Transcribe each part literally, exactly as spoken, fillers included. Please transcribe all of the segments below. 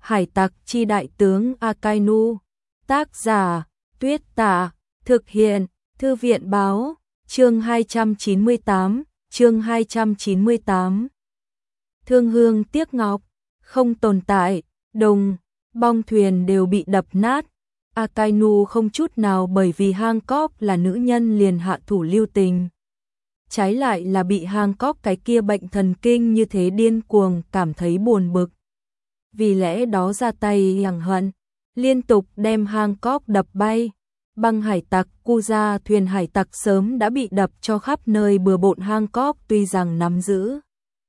Hải tặc chi đại tướng Akainu. Tác giả Tuyết Tạ. Thực hiện Thư viện báo. Chương hai trăm chín mươi tám. Chương hai trăm chín mươi tám. Thương hương tiếc ngọc. Không tồn tại. Đồng, bong thuyền đều bị đập nát. Akainu không chút nào bởi vì Hancock là nữ nhân liền hạ thủ lưu tình. Trái lại là bị Hancock cái kia bệnh thần kinh như thế điên cuồng cảm thấy buồn bực. Vì lẽ đó ra tay hằng hận, liên tục đem Hancock đập bay. Băng hải tặc Kuza thuyền hải tặc sớm đã bị đập cho khắp nơi bừa bộn. Hancock tuy rằng nắm giữ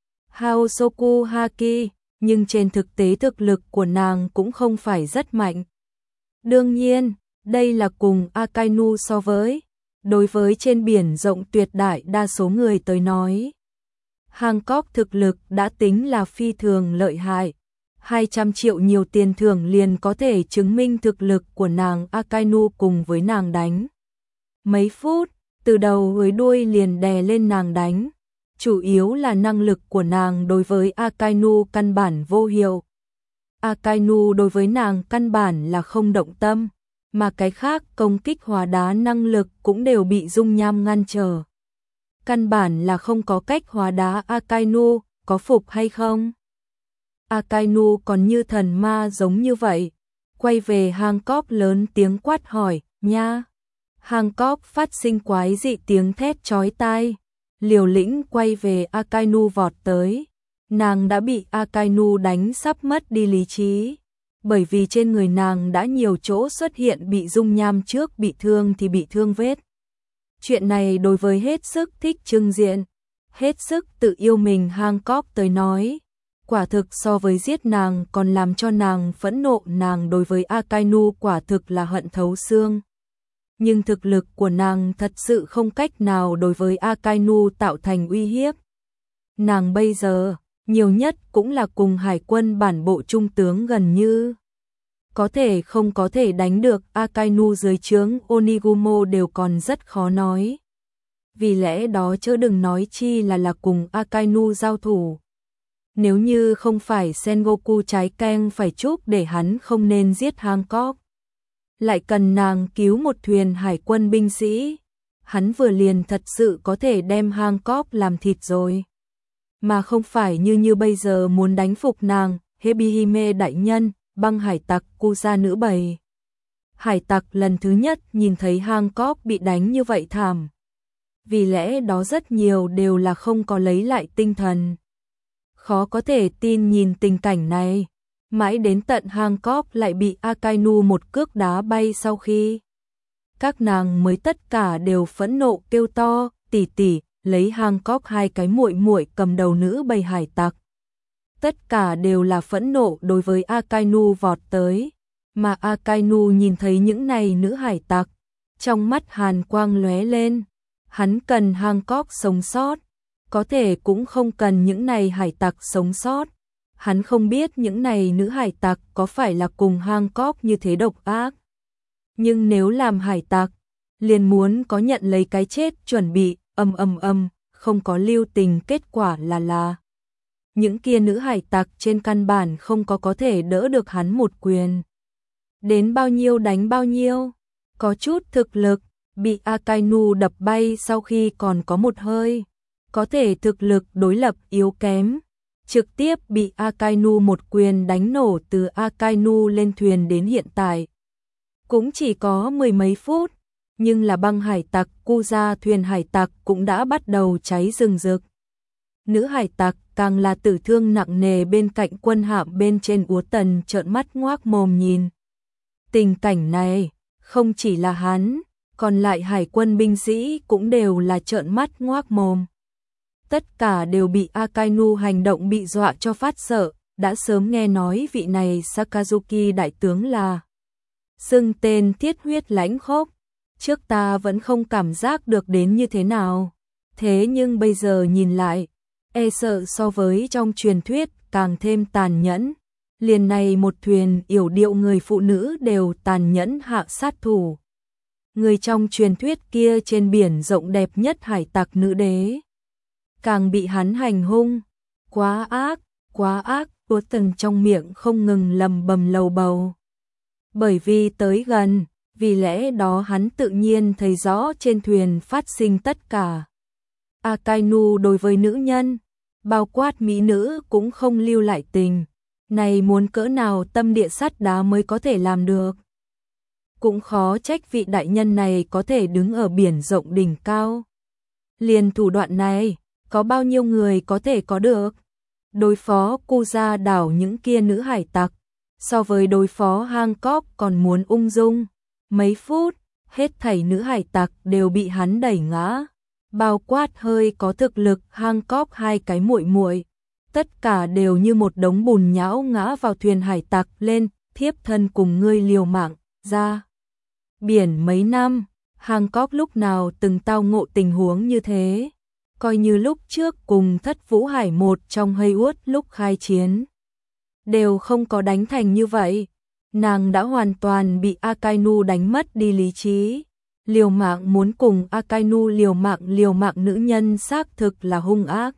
Haosoku Haki, nhưng trên thực tế thực lực của nàng cũng không phải rất mạnh. Đương nhiên, đây là cùng Akainu so với. Đối với trên biển rộng tuyệt đại đa số người tới nói, Hancock thực lực đã tính là phi thường lợi hại. hai trăm triệu nhiều tiền thưởng liền có thể chứng minh thực lực của nàng. Akainu cùng với nàng đánh mấy phút, từ đầu tới đuôi liền đè lên nàng đánh. Chủ yếu là năng lực của nàng đối với Akainu căn bản vô hiệu. Akainu đối với nàng căn bản là không động tâm, mà cái khác công kích hóa đá năng lực cũng đều bị dung nham ngăn trở. Căn bản là không có cách hóa đá. Akainu có phục hay không? Akainu còn như thần ma giống như vậy. Quay về Hancock lớn tiếng quát hỏi, nha. Hancock phát sinh quái dị tiếng thét chói tai, liều lĩnh quay về Akainu vọt tới. Nàng đã bị Akainu đánh sắp mất đi lý trí, bởi vì trên người nàng đã nhiều chỗ xuất hiện bị dung nham, trước bị thương thì bị thương vết. Chuyện này đối với hết sức thích trưng diện, hết sức tự yêu mình Hancock tới nói, quả thực so với giết nàng còn làm cho nàng phẫn nộ. Nàng đối với Akainu quả thực là hận thấu xương. Nhưng thực lực của nàng thật sự không cách nào đối với Akainu tạo thành uy hiếp. Nàng bây giờ, nhiều nhất cũng là cùng hải quân bản bộ trung tướng gần như. Có thể không có thể đánh được Akainu dưới trướng Onigumo đều còn rất khó nói. Vì lẽ đó chớ đừng nói chi là là cùng Akainu giao thủ. Nếu như không phải Sengoku trái keng phải chúc để hắn không nên giết Hancock, lại cần nàng cứu một thuyền hải quân binh sĩ, hắn vừa liền thật sự có thể đem Hancock làm thịt rồi. Mà không phải như như bây giờ muốn đánh phục nàng. Hebihime đại nhân, băng hải tặc Kuza nữ bầy hải tặc lần thứ nhất nhìn thấy Hancock bị đánh như vậy thảm. Vì lẽ đó rất nhiều đều là không có lấy lại tinh thần. Khó có thể tin nhìn tình cảnh này, mãi đến tận Hancock lại bị Akainu một cước đá bay sau khi. Các nàng mới tất cả đều phẫn nộ kêu to, tỷ tỷ, lấy Hancock hai cái muội muội cầm đầu nữ bầy hải tặc. Tất cả đều là phẫn nộ đối với Akainu vọt tới, mà Akainu nhìn thấy những này nữ hải tặc, trong mắt hàn quang lóe lên. Hắn cần Hancock sống sót, có thể cũng không cần những này hải tặc sống sót. Hắn không biết những này nữ hải tặc có phải là cùng Hancock như thế độc ác. Nhưng nếu làm hải tặc, liền muốn có nhận lấy cái chết chuẩn bị. Âm âm âm, không có lưu tình, kết quả là là những kia nữ hải tặc trên căn bản không có có thể đỡ được hắn một quyền. Đến bao nhiêu đánh bao nhiêu, có chút thực lực, bị Akainu đập bay sau khi còn có một hơi, có thể thực lực đối lập yếu kém, trực tiếp bị Akainu một quyền đánh nổ. Từ Akainu lên thuyền đến hiện tại cũng chỉ có mười mấy phút, nhưng là băng hải tặc Kuza thuyền hải tặc cũng đã bắt đầu cháy rừng rực. Nữ hải tặc càng là tử thương nặng nề, bên cạnh quân hạm bên trên Úa Tần trợn mắt ngoác mồm nhìn. Tình cảnh này, không chỉ là hắn, còn lại hải quân binh sĩ cũng đều là trợn mắt ngoác mồm. Tất cả đều bị Akainu hành động bị dọa cho phát sợ. Đã sớm nghe nói vị này Sakazuki đại tướng là xưng tên thiết huyết lãnh khốc. Trước ta vẫn không cảm giác được đến như thế nào. Thế nhưng bây giờ nhìn lại, e sợ so với trong truyền thuyết càng thêm tàn nhẫn. Liền này một thuyền yểu điệu người phụ nữ đều tàn nhẫn hạ sát thủ. Người trong truyền thuyết kia trên biển rộng đẹp nhất hải tặc nữ đế, càng bị hắn hành hung. Quá ác, quá ác, Burton trong miệng không ngừng lầm bầm lầu bầu. Bởi vì tới gần, vì lẽ đó hắn tự nhiên thấy rõ trên thuyền phát sinh tất cả. Akainu đối với nữ nhân, bao quát mỹ nữ cũng không lưu lại tình. Này muốn cỡ nào tâm địa sắt đá mới có thể làm được. Cũng khó trách vị đại nhân này có thể đứng ở biển rộng đỉnh cao. Liền thủ đoạn này, có bao nhiêu người có thể có được. Đối phó Kuja đảo những kia nữ hải tặc, so với đối phó Hancock còn muốn ung dung. Mấy phút, hết thảy nữ hải tặc đều bị hắn đẩy ngã. Bao quát hơi có thực lực Hancock hai cái muội muội, tất cả đều như một đống bùn nhão ngã vào thuyền hải tặc lên, thiếp thân cùng ngươi liều mạng, ra. Biển mấy năm, Hancock lúc nào từng tao ngộ tình huống như thế, coi như lúc trước cùng Thất Vũ Hải một trong Haywood lúc khai chiến. Đều không có đánh thành như vậy, nàng đã hoàn toàn bị Akainu đánh mất đi lý trí. Liều mạng muốn cùng Akainu liều mạng liều mạng nữ nhân xác thực là hung ác.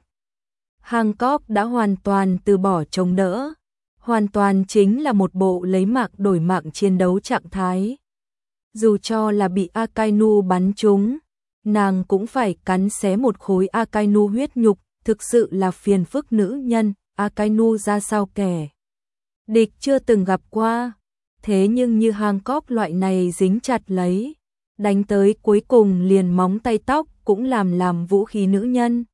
Hancock đã hoàn toàn từ bỏ chống đỡ, hoàn toàn chính là một bộ lấy mạng đổi mạng chiến đấu trạng thái. Dù cho là bị Akainu bắn trúng, nàng cũng phải cắn xé một khối Akainu huyết nhục, thực sự là phiền phức nữ nhân. Akainu ra sao kẻ địch chưa từng gặp qua, thế nhưng như Hancock loại này dính chặt lấy, đánh tới cuối cùng liền móng tay tóc cũng làm làm vũ khí nữ nhân.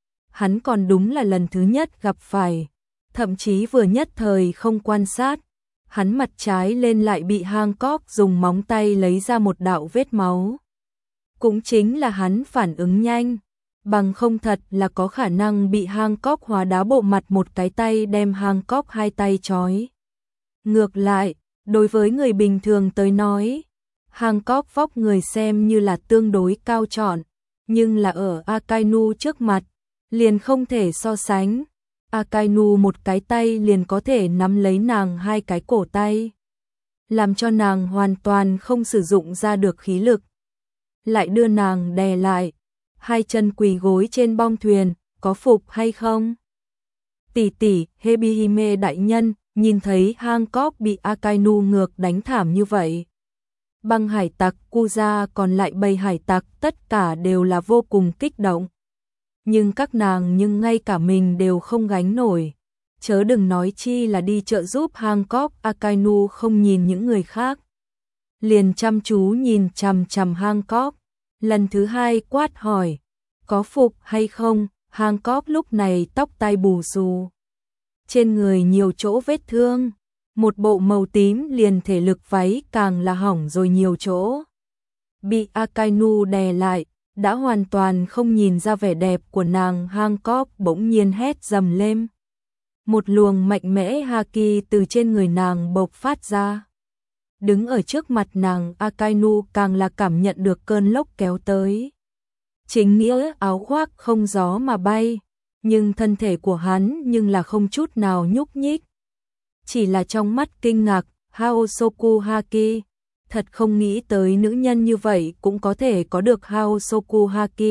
Hắn còn đúng là lần thứ nhất gặp phải, thậm chí vừa nhất thời không quan sát, hắn mặt trái lên lại bị Hancock dùng móng tay lấy ra một đạo vết máu. Cũng chính là hắn phản ứng nhanh, bằng không thật là có khả năng bị Hancock hóa đá bộ mặt một cái tay đem Hancock hai tay trói. Ngược lại, đối với người bình thường tới nói, Hancock vóc người xem như là tương đối cao trọn, nhưng là ở Akainu trước mặt, liền không thể so sánh. Akainu một cái tay liền có thể nắm lấy nàng hai cái cổ tay, làm cho nàng hoàn toàn không sử dụng ra được khí lực. Lại đưa nàng đè lại, hai chân quỳ gối trên bong thuyền, có phục hay không? Tỷ tỷ, Hebihime đại nhân, nhìn thấy Hancock bị Akainu ngược đánh thảm như vậy. Băng hải tặc Kuja còn lại bầy hải tặc tất cả đều là vô cùng kích động. Nhưng các nàng nhưng ngay cả mình đều không gánh nổi. Chớ đừng nói chi là đi trợ giúp Hancock. Akainu không nhìn những người khác, liền chăm chú nhìn chằm chằm Hancock. Lần thứ hai quát hỏi, có phục hay không? Hancock lúc này tóc tai bù xù, trên người nhiều chỗ vết thương, một bộ màu tím liền thể lực váy càng là hỏng rồi nhiều chỗ. Bị Akainu đè lại, đã hoàn toàn không nhìn ra vẻ đẹp của nàng. Hancock bỗng nhiên hét dầm lên. Một luồng mạnh mẽ haki từ trên người nàng bộc phát ra. Đứng ở trước mặt nàng, Akainu càng là cảm nhận được cơn lốc kéo tới. Chính nghĩa áo khoác không gió mà bay, nhưng thân thể của hắn nhưng là không chút nào nhúc nhích. Chỉ là trong mắt kinh ngạc, Haosoku Haki, thật không nghĩ tới nữ nhân như vậy cũng có thể có được Haosoku Haki.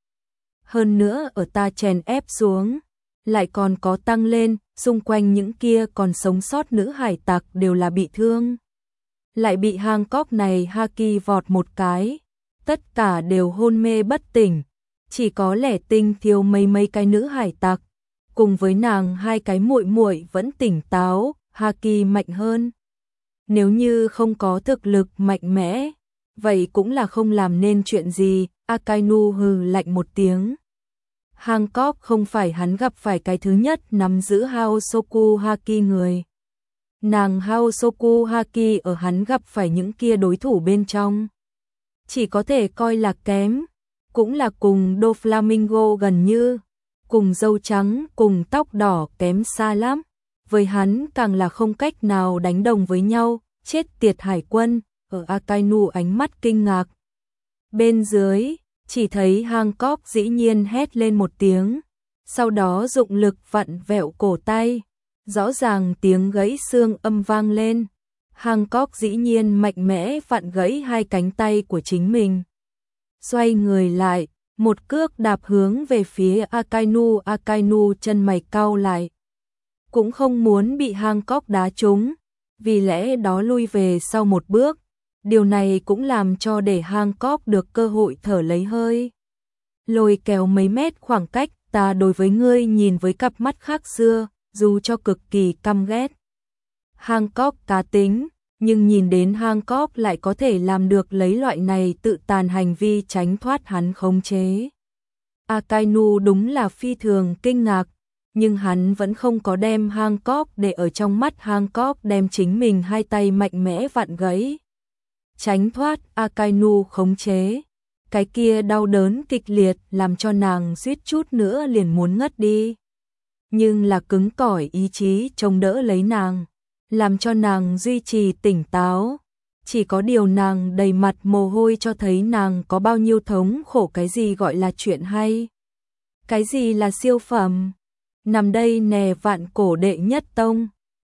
Hơn nữa ở ta chèn ép xuống, lại còn có tăng lên, xung quanh những kia còn sống sót nữ hải tặc đều là bị thương. Lại bị Hancock này Haki vọt một cái, tất cả đều hôn mê bất tỉnh, chỉ có lẻ tinh thiếu mấy mấy cái nữ hải tặc, cùng với nàng hai cái muội muội vẫn tỉnh táo, Haki mạnh hơn. Nếu như không có thực lực mạnh mẽ, vậy cũng là không làm nên chuyện gì. Akainu hừ lạnh một tiếng. Hancock không phải hắn gặp phải cái thứ nhất nắm giữ Haosoku Haki người. Nàng Haosoku Haki ở hắn gặp phải những kia đối thủ bên trong, chỉ có thể coi là kém, cũng là cùng Doflamingo gần như, cùng dâu trắng, cùng tóc đỏ kém xa lắm. Với hắn càng là không cách nào đánh đồng với nhau. Chết tiệt hải quân. Ở Akainu ánh mắt kinh ngạc bên dưới, chỉ thấy Hancock dĩ nhiên hét lên một tiếng, sau đó dụng lực vặn vẹo cổ tay, rõ ràng tiếng gãy xương âm vang lên. Hancock dĩ nhiên mạnh mẽ vặn gãy hai cánh tay của chính mình, xoay người lại, một cước đạp hướng về phía Akainu. Akainu chân mày cau lại, cũng không muốn bị Hancock đá trúng, vì lẽ đó lui về sau một bước. Điều này cũng làm cho để Hancock được cơ hội thở lấy hơi. Lôi kéo mấy mét khoảng cách, ta đối với ngươi nhìn với cặp mắt khác xưa, dù cho cực kỳ căm ghét. Hancock cá tính, nhưng nhìn đến Hancock lại có thể làm được lấy loại này tự tàn hành vi tránh thoát hắn khống chế. Akainu đúng là phi thường kinh ngạc, nhưng hắn vẫn không có đem Hancock để ở trong mắt. Hancock đem chính mình hai tay mạnh mẽ vặn gãy, tránh thoát Akainu khống chế. Cái kia đau đớn kịch liệt làm cho nàng suýt chút nữa liền muốn ngất đi. Nhưng là cứng cỏi ý chí chống đỡ lấy nàng, làm cho nàng duy trì tỉnh táo. Chỉ có điều nàng đầy mặt mồ hôi cho thấy nàng có bao nhiêu thống khổ. Cái gì gọi là chuyện hay? Cái gì là siêu phẩm? Nằm đây nè vạn cổ đệ nhất tông.